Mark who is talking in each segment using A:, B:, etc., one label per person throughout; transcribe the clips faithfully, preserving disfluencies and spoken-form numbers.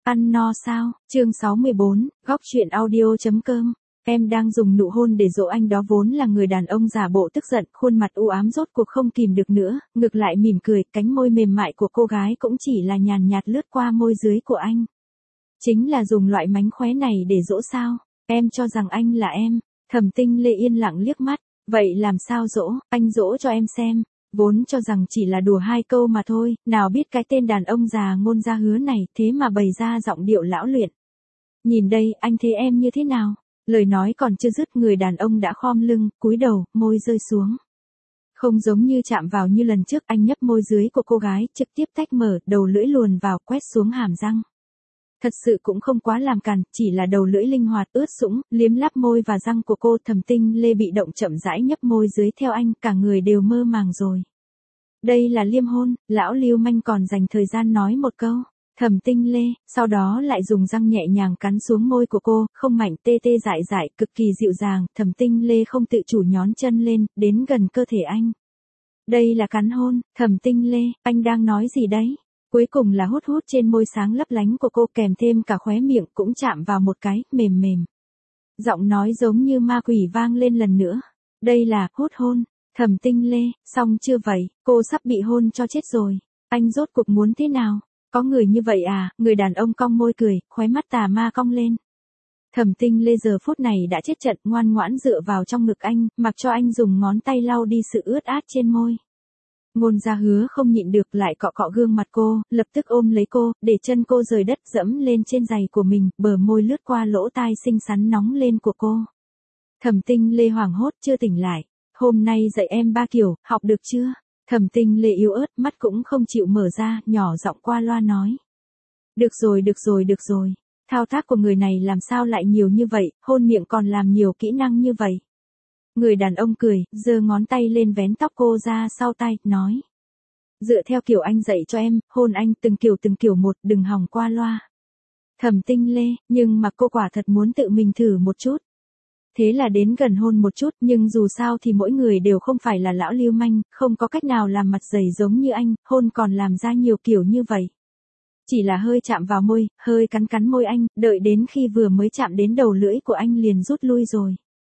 A: Ăn no sao? Chương sáu mươi bốn, góc chuyện audio.com. Em đang dùng nụ hôn để dỗ anh đó vốn là người đàn ông giả bộ tức giận, khuôn mặt u ám rốt cuộc không kìm được nữa, ngược lại mỉm cười, cánh môi mềm mại của cô gái cũng chỉ là nhàn nhạt lướt qua môi dưới của anh. Chính là dùng loại mánh khóe này để dỗ sao? Em cho rằng anh là em. Thẩm Tinh Lê yên lặng liếc mắt, vậy làm sao dỗ, anh dỗ cho em xem. Vốn cho rằng chỉ là đùa hai câu mà thôi, nào biết cái tên đàn ông già Ngôn Gia Hứa này thế mà bày ra giọng điệu lão luyện. Nhìn đây, anh thấy em như thế nào? Lời nói còn chưa dứt, người đàn ông đã khom lưng, cúi đầu, môi rơi xuống. Không giống như chạm vào như lần trước, anh nhấp môi dưới của cô gái, trực tiếp tách mở, đầu lưỡi luồn vào, quét xuống hàm răng. Thật sự cũng không quá làm càn, chỉ là đầu lưỡi linh hoạt ướt sũng, liếm láp môi và răng của cô. Thẩm Tinh Lê bị động chậm rãi nhấp môi dưới theo anh, cả người đều mơ màng rồi. Đây là liêm hôn, lão lưu manh còn dành thời gian nói một câu. Thẩm Tinh Lê, sau đó lại dùng răng nhẹ nhàng cắn xuống môi của cô, không mạnh, tê tê dại dại, cực kỳ dịu dàng. Thẩm Tinh Lê không tự chủ nhón chân lên, đến gần cơ thể anh. Đây là cắn hôn. Thẩm Tinh Lê, anh đang nói gì đấy? Cuối cùng là hút hút trên môi sáng lấp lánh của cô, kèm thêm cả khóe miệng cũng chạm vào một cái, mềm mềm. Giọng nói giống như ma quỷ vang lên lần nữa. Đây là hút hôn. Thẩm Tinh Lê, xong chưa vậy, cô sắp bị hôn cho chết rồi. Anh rốt cuộc muốn thế nào? Có người như vậy à? Người đàn ông cong môi cười, khóe mắt tà ma cong lên. Thẩm Tinh Lê giờ phút này đã chết trận, ngoan ngoãn dựa vào trong ngực anh, mặc cho anh dùng ngón tay lau đi sự ướt át trên môi. Ngôn Gia Hứa không nhịn được lại cọ cọ gương mặt cô, lập tức ôm lấy cô, để chân cô rời đất dẫm lên trên giày của mình, bờ môi lướt qua lỗ tai xinh xắn nóng lên của cô. Thẩm Tinh Lê hoảng hốt chưa tỉnh lại. Hôm nay dạy em ba kiểu, học được chưa? Thẩm Tinh Lê yếu ớt, mắt cũng không chịu mở ra, nhỏ giọng qua loa nói. Được rồi, được rồi, được rồi. Thao tác của người này làm sao lại nhiều như vậy, hôn miệng còn làm nhiều kỹ năng như vậy. Người đàn ông cười, giơ ngón tay lên vén tóc cô ra sau tay, nói. Dựa theo kiểu anh dạy cho em, hôn anh từng kiểu từng kiểu một, đừng hòng qua loa. Thẩm Tinh Lê, nhưng mà cô quả thật muốn tự mình thử một chút. Thế là đến gần hôn một chút, nhưng dù sao thì mỗi người đều không phải là lão lưu manh, không có cách nào làm mặt dày giống như anh, hôn còn làm ra nhiều kiểu như vậy. Chỉ là hơi chạm vào môi, hơi cắn cắn môi anh, đợi đến khi vừa mới chạm đến đầu lưỡi của anh liền rút lui rồi.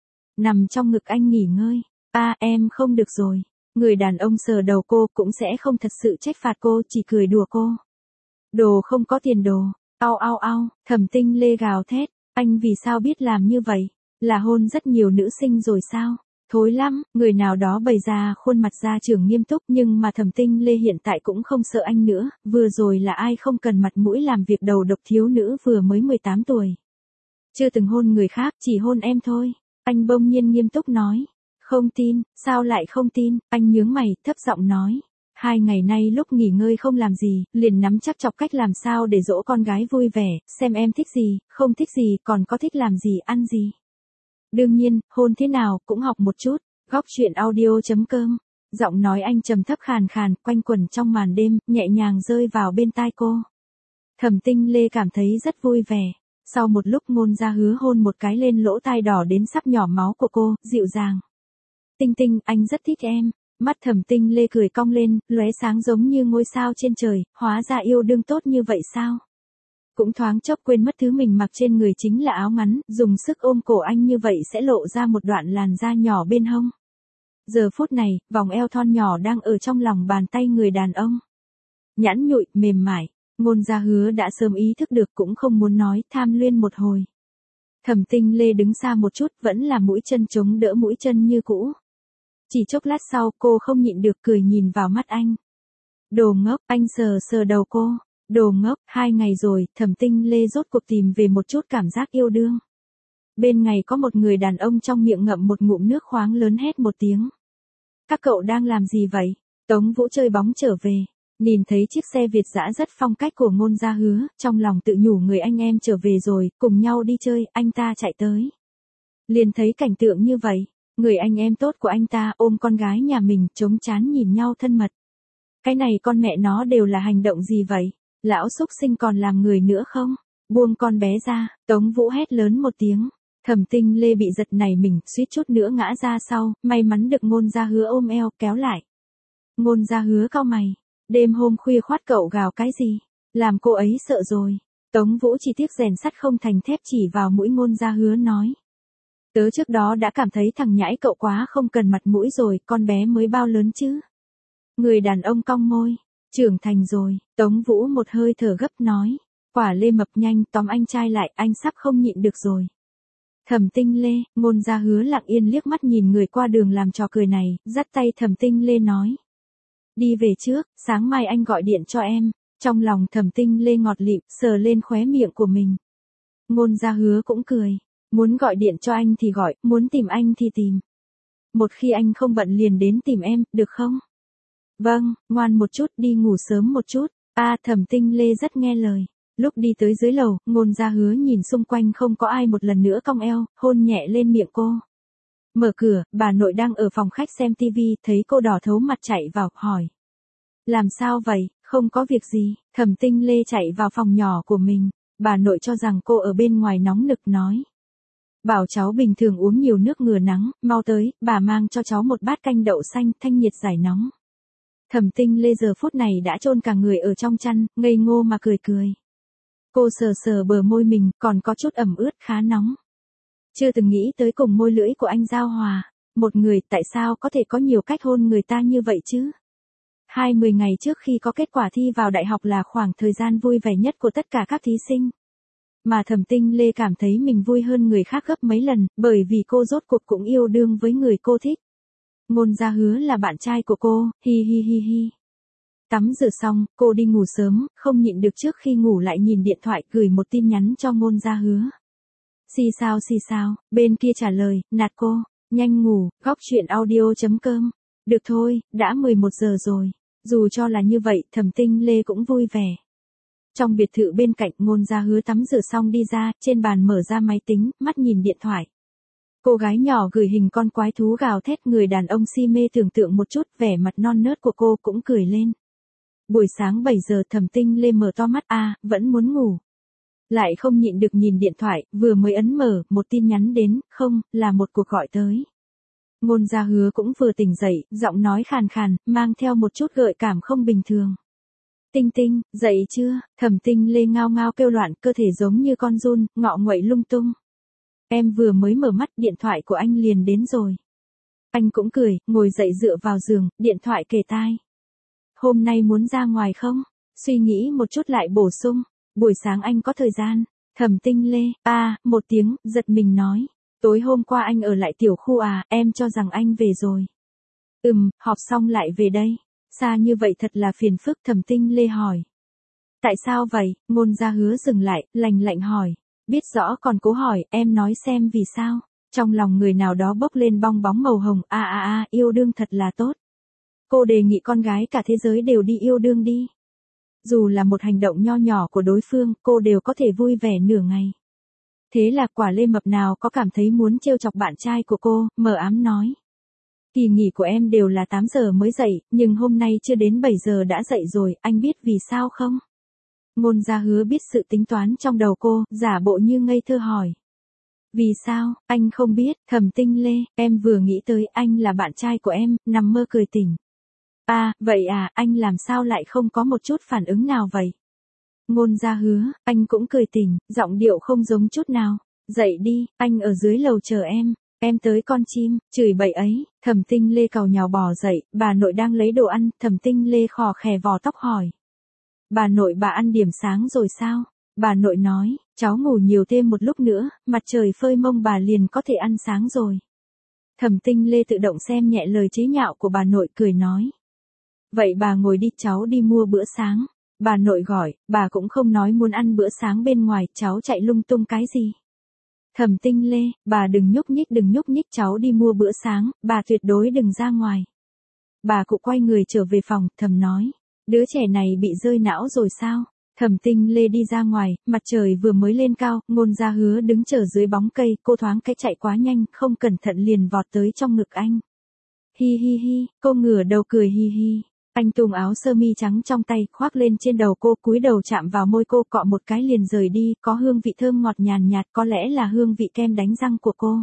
A: Nằm trong ngực anh nghỉ ngơi. À, em không được rồi. Người đàn ông sờ đầu cô cũng sẽ không thật sự trách phạt cô, chỉ cười đùa cô. Đồ không có tiền đồ. Au au au, Thẩm Tinh Lê gào thét. Anh vì sao biết làm như vậy? Là hôn rất nhiều nữ sinh rồi sao? Thối lắm, người nào đó bày ra khuôn mặt gia trưởng nghiêm túc, nhưng mà Thẩm Tinh Lê hiện tại cũng không sợ anh nữa, vừa rồi là ai không cần mặt mũi làm việc đầu độc thiếu nữ vừa mới mười tám tuổi. Chưa từng hôn người khác, chỉ hôn em thôi. Anh bỗng nhiên nghiêm túc nói. Không tin, sao lại không tin? Anh nhướng mày, thấp giọng nói. Hai ngày nay lúc nghỉ ngơi không làm gì, liền nắm chắc chọc cách làm sao để dỗ con gái vui vẻ, xem em thích gì, không thích gì, còn có thích làm gì, ăn gì. Đương nhiên, hôn thế nào, cũng học một chút. Góc chuyện audio.com. Giọng nói anh trầm thấp khàn khàn, quanh quẩn trong màn đêm, nhẹ nhàng rơi vào bên tai cô. Thẩm Tinh Lê cảm thấy rất vui vẻ. Sau một lúc Ngôn Gia Hứa hôn một cái lên lỗ tai đỏ đến sắp nhỏ máu của cô, dịu dàng. Tinh Tinh, anh rất thích em. Mắt Thẩm Tinh Lê cười cong lên, lóe sáng giống như ngôi sao trên trời, hóa ra yêu đương tốt như vậy sao? Cũng thoáng chốc quên mất thứ mình mặc trên người chính là áo ngắn, dùng sức ôm cổ anh như vậy sẽ lộ ra một đoạn làn da nhỏ bên hông. Giờ phút này, vòng eo thon nhỏ đang ở trong lòng bàn tay người đàn ông. Nhẵn nhụi, mềm mại, Ngôn Gia Hứa đã sớm ý thức được cũng không muốn nói, tham luyên một hồi. Thẩm Tinh Lê đứng xa một chút, vẫn là mũi chân chống đỡ mũi chân như cũ. Chỉ chốc lát sau, cô không nhịn được cười nhìn vào mắt anh. Đồ ngốc, anh sờ sờ đầu cô. Đồ ngốc, hai ngày rồi, Thẩm Tinh Lê rốt cuộc tìm về một chút cảm giác yêu đương. Bên ngày có một người đàn ông trong miệng ngậm một ngụm nước khoáng lớn hét một tiếng. Các cậu đang làm gì vậy? Tống Vũ chơi bóng trở về. Nhìn thấy chiếc xe Việt dã rất phong cách của Ngôn Gia Hứa, trong lòng tự nhủ người anh em trở về rồi, cùng nhau đi chơi, anh ta chạy tới. Liền thấy cảnh tượng như vậy, người anh em tốt của anh ta ôm con gái nhà mình, chống trán nhìn nhau thân mật. Cái này con mẹ nó đều là hành động gì vậy? Lão xúc sinh còn làm người nữa không? Buông con bé ra, Tống Vũ hét lớn một tiếng. Thẩm Tinh Lê bị giật nảy mình, suýt chút nữa ngã ra sau, may mắn được Ngôn Gia Hứa ôm eo, kéo lại. Ngôn Gia Hứa cau mày. Đêm hôm khuya khoát cậu gào cái gì? Làm cô ấy sợ rồi. Tống Vũ chỉ tiếc rèn sắt không thành thép chỉ vào mũi Ngôn Gia Hứa nói. Tớ trước đó đã cảm thấy thằng nhãi cậu quá không cần mặt mũi rồi, con bé mới bao lớn chứ. Người đàn ông cong môi, trưởng thành rồi, Tống Vũ một hơi thở gấp nói. Quả lê mập nhanh tóm anh trai lại, anh sắp không nhịn được rồi. Thẩm Tinh Lê, Ngôn Gia Hứa lặng yên liếc mắt nhìn người qua đường làm trò cười này, dắt tay Thẩm Tinh Lê nói. Đi về trước, sáng mai anh gọi điện cho em. Trong lòng Thẩm Tinh Lê ngọt lịm, sờ lên khóe miệng của mình. Ngôn Gia Hứa cũng cười. Muốn gọi điện cho anh thì gọi, muốn tìm anh thì tìm. Một khi anh không bận liền đến tìm em, được không? Vâng, ngoan một chút, đi ngủ sớm một chút. A à, Thẩm Tinh Lê rất nghe lời. Lúc đi tới dưới lầu, Ngôn Gia Hứa nhìn xung quanh không có ai, một lần nữa cong eo, hôn nhẹ lên miệng cô. Mở cửa, bà nội đang ở phòng khách xem tivi, thấy cô đỏ thấu mặt chạy vào, hỏi. Làm sao vậy, không có việc gì. Thẩm Tinh Lê chạy vào phòng nhỏ của mình, bà nội cho rằng cô ở bên ngoài nóng nực nói. Bảo cháu bình thường uống nhiều nước ngừa nắng, mau tới, bà mang cho cháu một bát canh đậu xanh, thanh nhiệt giải nóng. Thẩm Tinh Lê giờ phút này đã chôn cả người ở trong chăn, ngây ngô mà cười cười. Cô sờ sờ bờ môi mình, còn có chút ẩm ướt khá nóng. Chưa từng nghĩ tới cùng môi lưỡi của anh giao hòa. Một người tại sao có thể có nhiều cách hôn người ta như vậy chứ? Hai mươi ngày trước khi có kết quả thi vào đại học là khoảng thời gian vui vẻ nhất của tất cả các thí sinh. Mà Thẩm Tinh Lê cảm thấy mình vui hơn người khác gấp mấy lần, bởi vì cô rốt cuộc cũng yêu đương với người cô thích. Ngôn Gia Hứa là bạn trai của cô, hi hi hi hi. Tắm rửa xong, cô đi ngủ sớm, không nhịn được trước khi ngủ lại nhìn điện thoại gửi một tin nhắn cho Ngôn Gia Hứa. Xì sao xì sao, bên kia trả lời, nạt cô, nhanh ngủ, góc chuyện audio chấm com. Được thôi, đã mười một giờ rồi. Dù cho là như vậy, Thẩm Tinh Lê cũng vui vẻ. Trong biệt thự bên cạnh, Ngôn Gia Hứa tắm rửa xong đi ra, trên bàn mở ra máy tính, mắt nhìn điện thoại. Cô gái nhỏ gửi hình con quái thú gào thét, người đàn ông si mê tưởng tượng một chút, vẻ mặt non nớt của cô cũng cười lên. Buổi sáng bảy giờ Thẩm Tinh Lê mở to mắt, a, à, vẫn muốn ngủ. Lại không nhịn được nhìn điện thoại, vừa mới ấn mở, một tin nhắn đến, không, là một cuộc gọi tới. Ngôn Gia Hứa cũng vừa tỉnh dậy, giọng nói khàn khàn, mang theo một chút gợi cảm không bình thường. Tinh Tinh, dậy chưa? Thẩm Tinh Lê ngao ngao kêu loạn, cơ thể giống như con giun, ngọ nguậy lung tung. Em vừa mới mở mắt, điện thoại của anh liền đến rồi. Anh cũng cười, ngồi dậy dựa vào giường, điện thoại kề tai. Hôm nay muốn ra ngoài không? Suy nghĩ một chút lại bổ sung. Buổi sáng anh có thời gian. Thẩm Tinh Lê, a, à, một tiếng, giật mình nói. Tối hôm qua anh ở lại tiểu khu à, em cho rằng anh về rồi. Ừm, họp xong lại về đây. Xa như vậy thật là phiền phức, Thẩm Tinh Lê hỏi. Tại sao vậy? Ngôn Gia Hứa dừng lại, lạnh lạnh hỏi. Biết rõ còn cố hỏi, em nói xem vì sao. Trong lòng người nào đó bốc lên bong bóng màu hồng, a a a, yêu đương thật là tốt. Cô đề nghị con gái cả thế giới đều đi yêu đương đi. Dù là một hành động nho nhỏ của đối phương, cô đều có thể vui vẻ nửa ngày. Thế là Quả Lê mập nào có cảm thấy muốn trêu chọc bạn trai của cô, mờ ám nói. Kỳ nghỉ của em đều là tám giờ mới dậy, nhưng hôm nay chưa đến bảy giờ đã dậy rồi, anh biết vì sao không? Ngôn Gia Hứa biết sự tính toán trong đầu cô, giả bộ như ngây thơ hỏi. Vì sao, anh không biết, Thẩm Tinh Lê, em vừa nghĩ tới anh là bạn trai của em, nằm mơ cười tỉnh. À, vậy à, anh làm sao lại không có một chút phản ứng nào vậy? Ngôn Gia Hứa, anh cũng cười tỉnh, giọng điệu không giống chút nào. Dậy đi, anh ở dưới lầu chờ em. Em tới con chim, chửi bậy ấy. Thẩm Tinh Lê càu nhào bò dậy, bà nội đang lấy đồ ăn, Thẩm Tinh Lê khò khè vò tóc hỏi. Bà nội, bà ăn điểm sáng rồi sao? Bà nội nói, cháu ngủ nhiều thêm một lúc nữa, mặt trời phơi mông bà liền có thể ăn sáng rồi. Thẩm Tinh Lê tự động xem nhẹ lời chế nhạo của bà nội, cười nói. Vậy bà ngồi đi, cháu đi mua bữa sáng. Bà nội gọi, bà cũng không nói muốn ăn bữa sáng bên ngoài, cháu chạy lung tung cái gì? Thẩm Tinh Lê, bà đừng nhúc nhích đừng nhúc nhích, cháu đi mua bữa sáng, bà tuyệt đối đừng ra ngoài. Bà cụ quay người trở về phòng, thầm nói. Đứa trẻ này bị rơi não rồi sao? Thẩm Tinh Lê đi ra ngoài, mặt trời vừa mới lên cao, Ngôn Gia Hứa đứng chờ dưới bóng cây, cô thoáng cái chạy quá nhanh, không cẩn thận liền vọt tới trong ngực anh. Hi hi hi, cô ngửa đầu cười hi hi. Anh tung áo sơ mi trắng trong tay, khoác lên trên đầu cô, cúi đầu chạm vào môi cô, cọ một cái liền rời đi, có hương vị thơm ngọt nhàn nhạt, có lẽ là hương vị kem đánh răng của cô.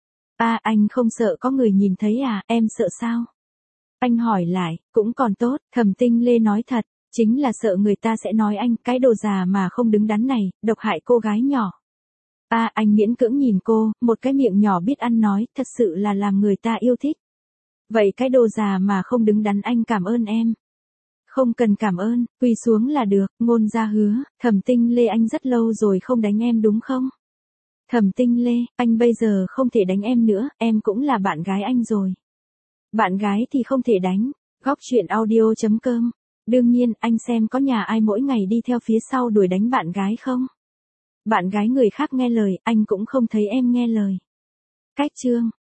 A: À, anh không sợ có người nhìn thấy à, em sợ sao? Anh hỏi lại, cũng còn tốt, Thẩm Tinh Lê nói thật, Chính là sợ người ta sẽ nói anh, cái đồ già mà không đứng đắn này, độc hại cô gái nhỏ. À, anh miễn cưỡng nhìn cô, một cái miệng nhỏ biết ăn nói, thật sự là làm người ta yêu thích. Vậy cái đồ già mà không đứng đắn anh cảm ơn em. Không cần cảm ơn, quỳ xuống là được, Ngôn Gia hứa, Thẩm Tinh Lê anh rất lâu rồi không đánh em đúng không? Thẩm Tinh Lê, anh bây giờ không thể đánh em nữa, em cũng là bạn gái anh rồi. Bạn gái thì không thể đánh, góc chuyện audio chấm com. Đương nhiên, anh xem có nhà ai mỗi ngày đi theo phía sau đuổi đánh bạn gái không? Bạn gái người khác nghe lời, anh cũng không thấy em nghe lời. Cách chương